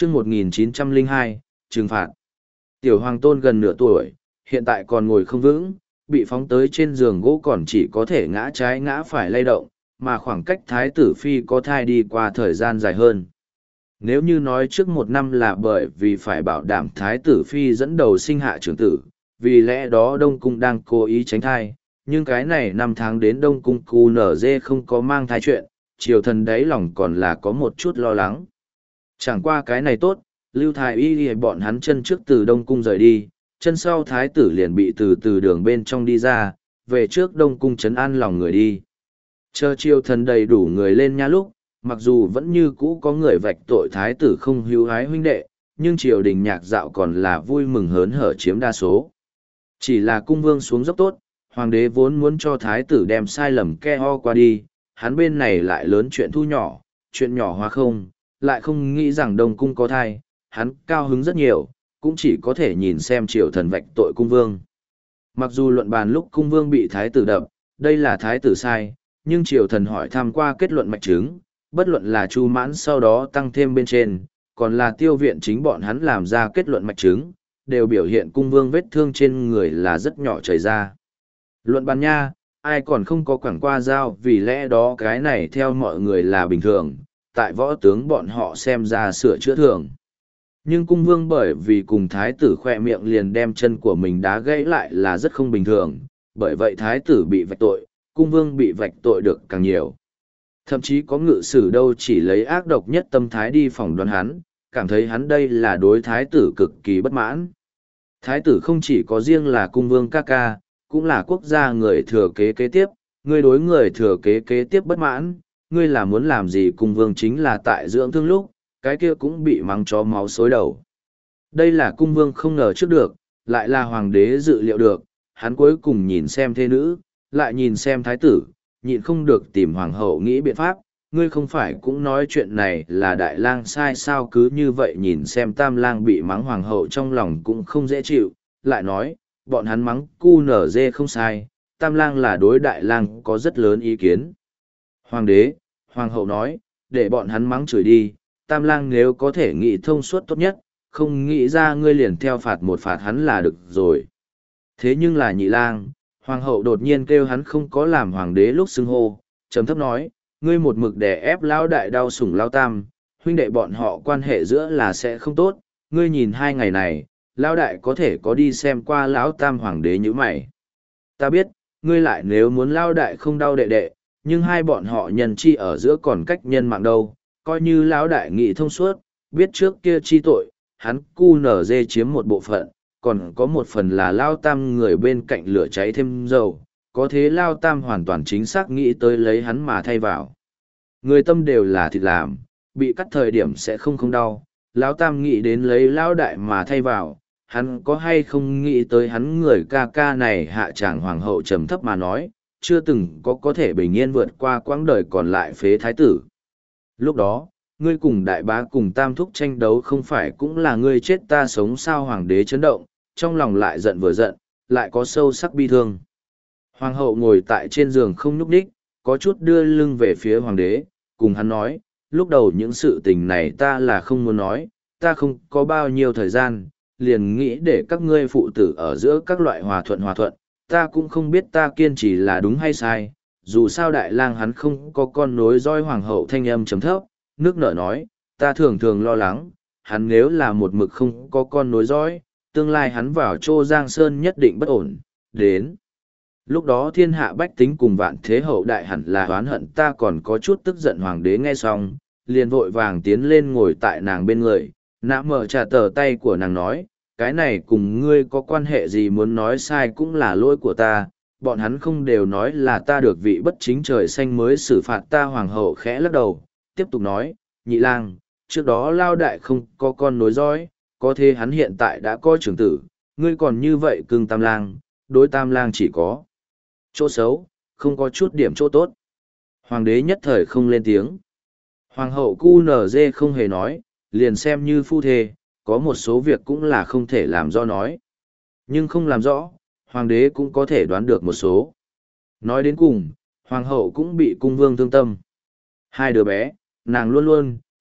chương 1902, trừng phạt. Tiểu hoàng tôn gần nửa tuổi, hiện tại còn ngồi không vững, bị phóng tới trên giường gỗ còn chỉ có thể ngã trái ngã phải lay động, mà khoảng cách thái tử phi có thai đi qua thời gian dài hơn. Nếu như nói trước 1 năm là bởi vì phải bảo đảm thái tử phi dẫn đầu sinh hạ trưởng tử, vì lẽ đó Đông Cung đang cố ý tránh thai, nhưng cái này 5 tháng đến Đông Cung QNZ không có mang thai chuyện, triều thần đáy lòng còn là có một chút lo lắng. Chẳng qua cái này tốt, Lưu Thái Y bọn hắn chân trước từ Đông Cung rời đi, chân sau thái tử liền bị từ đường bên trong đi ra, về trước Đông Cung trấn an lòng người đi. Chờ triều thần đầy đủ người lên nha lúc, mặc dù vẫn như cũ có người vạch tội thái tử không hữu hái huynh đệ, nhưng triều đình nhạc dạo còn là vui mừng hớn hở chiếm đa số. Chỉ là cung vương xuống dốc tốt, hoàng đế vốn muốn cho thái tử đem sai lầm ke ho qua đi, hắn bên này lại lớn chuyện thu nhỏ, chuyện nhỏ hóa không, lại không nghĩ rằng Đông Cung có thai, hắn cao hứng rất nhiều, cũng chỉ có thể nhìn xem triều thần vạch tội cung vương. Mặc dù luận bàn lúc cung vương bị thái tử đập, đây là thái tử sai, nhưng triều thần hỏi thăm qua kết luận mạch chứng, bất luận là Chu Mãn sau đó tăng thêm bên trên, còn là Tiêu Viện chính bọn hắn làm ra kết luận mạch chứng, đều biểu hiện cung vương vết thương trên người là rất nhỏ chảy ra. Luận bàn nha, ai còn không có quẳng qua dao, vì lẽ đó cái này theo mọi người là bình thường, tại võ tướng bọn họ xem ra sửa chữa thường. Nhưng cung vương bởi vì cùng thái tử khoe miệng liền đem chân của mình đá gãy lại là rất không bình thường, bởi vậy thái tử bị vạch tội, cung vương bị vạch tội được càng nhiều. Thậm chí có ngự sử đâu chỉ lấy ác độc nhất tâm thái đi phỏng đoán hắn, cảm thấy hắn đây là đối thái tử cực kỳ bất mãn. Thái tử không chỉ có riêng là cung vương ca ca, cũng là quốc gia người thừa kế kế tiếp, ngươi đối người thừa kế kế tiếp bất mãn, ngươi là muốn làm gì cung vương chính là tại dưỡng thương lúc, cái kia cũng bị mắng chó máu xối đầu. Đây là cung vương không ngờ trước được, lại là hoàng đế dự liệu được, hắn cuối cùng nhìn xem thế nữ, lại nhìn xem thái tử, nhịn không được tìm hoàng hậu nghĩ biện pháp, ngươi không phải cũng nói chuyện này là đại lang sai sao, cứ như vậy nhìn xem tam lang bị mắng, hoàng hậu trong lòng cũng không dễ chịu, lại nói, bọn hắn mắng QNZ không sai, tam lang là đối đại lang có rất lớn ý kiến. Hoàng đế, hoàng hậu nói, để bọn hắn mắng chửi đi, tam lang nếu có thể nghĩ thông suốt tốt nhất, không nghĩ ra ngươi liền theo phạt một phạt hắn là được rồi. Thế nhưng là nhị lang, hoàng hậu đột nhiên kêu hắn không có làm hoàng đế lúc xưng hô, trầm thấp nói, ngươi một mực đè ép lão đại đau sủng lao tam, huynh đệ bọn họ quan hệ giữa là sẽ không tốt, ngươi nhìn 2 ngày này, lão đại có thể có đi xem qua lão tam hoàng đế như mày. Ta biết, ngươi lại nếu muốn lão đại không đau đệ đệ, nhưng hai bọn họ nhân chi ở giữa còn cách nhân mạng đâu, coi như lão đại nghị thông suốt, biết trước kia chi tội, hắn QNZ chiếm một bộ phận, còn có một phần là lao tam người bên cạnh lửa cháy thêm dầu, có thế lao tam hoàn toàn chính xác nghĩ tới lấy hắn mà thay vào. Người tâm đều là thịt làm, bị cắt thời điểm sẽ không đau, lao tam nghĩ đến lấy lao đại mà thay vào, hắn có hay không nghĩ tới hắn người ca ca này, hạ tràng hoàng hậu trầm thấp mà nói, chưa từng có thể bình yên vượt qua quãng đời còn lại phế thái tử. Lúc đó, ngươi cùng đại bá cùng tam thúc tranh đấu không phải cũng là ngươi chết ta sống sao, hoàng đế chấn động, trong lòng lại giận vừa giận, lại có sâu sắc bi thương. Hoàng hậu ngồi tại trên giường không nhúc nhích, có chút đưa lưng về phía hoàng đế, cùng hắn nói, lúc đầu những sự tình này ta là không muốn nói, ta không có bao nhiêu thời gian, liền nghĩ để các ngươi phụ tử ở giữa các loại hòa thuận, ta cũng không biết ta kiên trì là đúng hay sai, dù sao đại lang hắn không có con nối dõi. Hoàng hậu thanh âm chấm thấp, nước nở nói, ta thường thường lo lắng, hắn nếu là một mực không có con nối dõi, tương lai hắn vào Trô Giang Sơn nhất định bất ổn, đến. Lúc đó thiên hạ bách tính cùng vạn thế hậu đại hẳn là oán hận ta. Còn có chút tức giận. Hoàng đế nghe xong, liền vội vàng tiến lên ngồi tại nàng bên người, nã mở trả tờ tay của nàng nói, cái này cùng ngươi có quan hệ gì, muốn nói sai cũng là lỗi của ta, bọn hắn không đều nói là ta được vị bất chính trời xanh mới xử phạt ta. Hoàng hậu khẽ lắc đầu, tiếp tục nói, nhị lang, trước đó lao đại không có con nối dõi, có thế hắn hiện tại đã có trưởng tử, ngươi còn như vậy cưng tam lang, đối tam lang chỉ có chỗ xấu, không có chút điểm chỗ tốt. Hoàng đế nhất thời không lên tiếng. Hoàng hậu QNZ không hề nói, liền xem như phu thê, có một số việc cũng là không thể làm rõ nói. Nhưng không làm rõ, hoàng đế cũng có thể đoán được một số. Nói đến cùng, hoàng hậu cũng bị cung vương thương tâm. Hai đứa bé, nàng luôn luôn,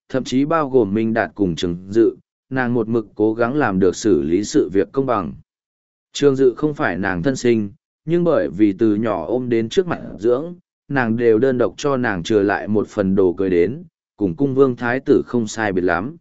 thậm chí bao gồm Minh Đạt cùng Trường Dự, nàng một mực cố gắng làm được xử lý sự việc công bằng. Trường Dự không phải nàng thân sinh, nhưng bởi vì từ nhỏ ôm đến trước mặt dưỡng, nàng đều đơn độc cho nàng trừ lại một phần đồ cưới đến, cùng cung vương thái tử không sai biệt lắm.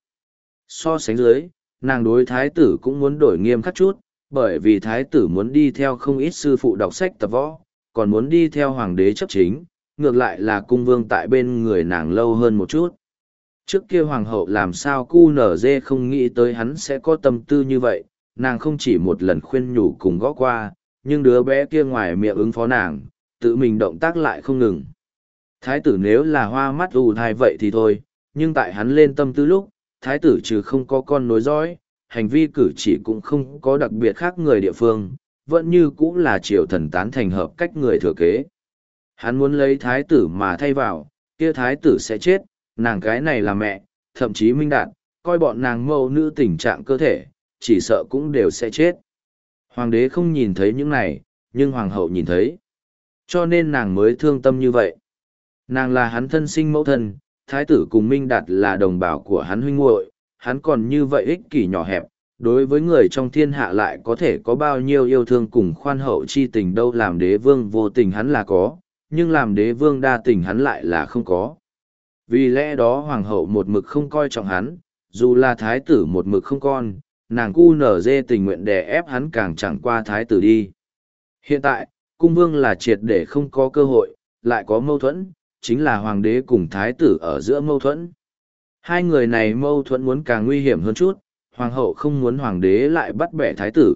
So sánh dưới, nàng đối thái tử cũng muốn đổi nghiêm khắc chút, bởi vì thái tử muốn đi theo không ít sư phụ đọc sách tập võ, còn muốn đi theo hoàng đế chấp chính, ngược lại là cung vương tại bên người nàng lâu hơn một chút. Trước kia hoàng hậu làm sao QNZ không nghĩ tới hắn sẽ có tâm tư như vậy, nàng không chỉ một lần khuyên nhủ cùng gõ qua, nhưng đứa bé kia ngoài miệng ứng phó nàng, tự mình động tác lại không ngừng. Thái tử nếu là hoa mắt ù thai vậy thì thôi, nhưng tại hắn lên tâm tư lúc, thái tử trừ không có con nối dõi, hành vi cử chỉ cũng không có đặc biệt khác người địa phương, vẫn như cũng là triều thần tán thành hợp cách người thừa kế. Hắn muốn lấy thái tử mà thay vào, kia thái tử sẽ chết, nàng cái này là mẹ, thậm chí Minh Đạt, coi bọn nàng mẫu nữ tình trạng cơ thể, chỉ sợ cũng đều sẽ chết. Hoàng đế không nhìn thấy những này, nhưng hoàng hậu nhìn thấy. Cho nên nàng mới thương tâm như vậy. Nàng là hắn thân sinh mẫu thân, thái tử cùng Minh Đạt là đồng bào của hắn huynh muội, hắn còn như vậy ích kỷ nhỏ hẹp, đối với người trong thiên hạ lại có thể có bao nhiêu yêu thương cùng khoan hậu chi tình đâu. Làm đế vương vô tình hắn là có, nhưng làm đế vương đa tình hắn lại là không có. Vì lẽ đó hoàng hậu một mực không coi trọng hắn, dù là thái tử một mực không con, nàng QNZ tình nguyện đè ép hắn càng chẳng qua thái tử đi. Hiện tại, cung vương là triệt để không có cơ hội, lại có mâu thuẫn, chính là hoàng đế cùng thái tử ở giữa mâu thuẫn. Hai người này mâu thuẫn muốn càng nguy hiểm hơn chút, hoàng hậu không muốn hoàng đế lại bắt bẻ thái tử,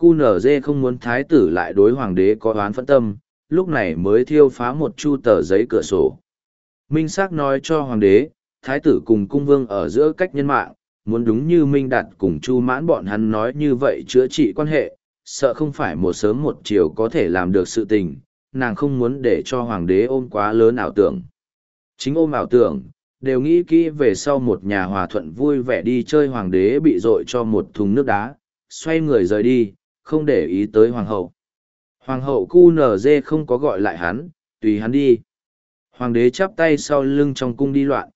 QNZ không muốn thái tử lại đối hoàng đế có oán phẫn tâm, lúc này mới thiêu phá một chu tờ giấy cửa sổ. Minh xác nói cho hoàng đế, thái tử cùng cung vương ở giữa cách nhân mạng, muốn đúng như Minh Đạt cùng Chu Mãn bọn hắn nói như vậy chữa trị quan hệ, sợ không phải một sớm một chiều có thể làm được sự tình, nàng không muốn để cho hoàng đế ôm quá lớn ảo tưởng. Chính ôm ảo tưởng, đều nghĩ kỹ về sau một nhà hòa thuận vui vẻ đi chơi, hoàng đế bị dội cho một thùng nước đá, xoay người rời đi, không để ý tới hoàng hậu. Hoàng hậu QNZ không có gọi lại hắn, tùy hắn đi. Hoàng đế chắp tay sau lưng trong cung đi loạn,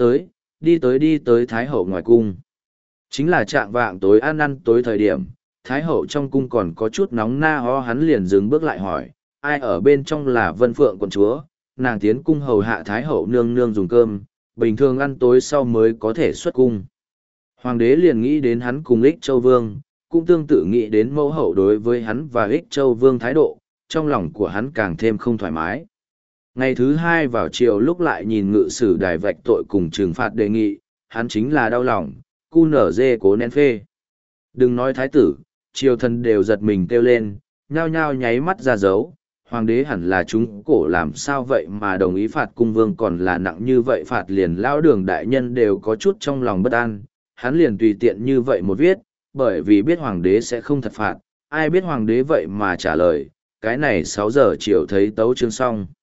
đi tới Thái hậu ngoài cung. Chính là trạng vạng tối ăn tối thời điểm, Thái hậu trong cung còn có chút nóng na ho, hắn liền dừng bước lại hỏi, ai ở bên trong? Là Vân Phượng quận chúa, nàng tiến cung hầu hạ Thái hậu nương nương dùng cơm, bình thường ăn tối sau mới có thể xuất cung. Hoàng đế liền nghĩ đến hắn cùng Ích Châu Vương, cũng tương tự nghĩ đến mẫu hậu đối với hắn và Ích Châu Vương thái độ, trong lòng của hắn càng thêm không thoải mái. Ngày thứ hai vào chiều lúc lại nhìn ngự sử đài vạch tội cùng trừng phạt đề nghị, hắn chính là đau lòng, QNZ cố nén phê. Đừng nói thái tử, triều thần đều giật mình kêu lên, nhao nhao nháy mắt ra dấu, hoàng đế hẳn là chúng cổ làm sao vậy mà đồng ý phạt cung vương còn là nặng như vậy, phạt liền lão đường đại nhân đều có chút trong lòng bất an, hắn liền tùy tiện như vậy một viết, bởi vì biết hoàng đế sẽ không thật phạt, ai biết hoàng đế vậy mà trả lời, cái này 6 giờ chiều thấy tấu chương xong.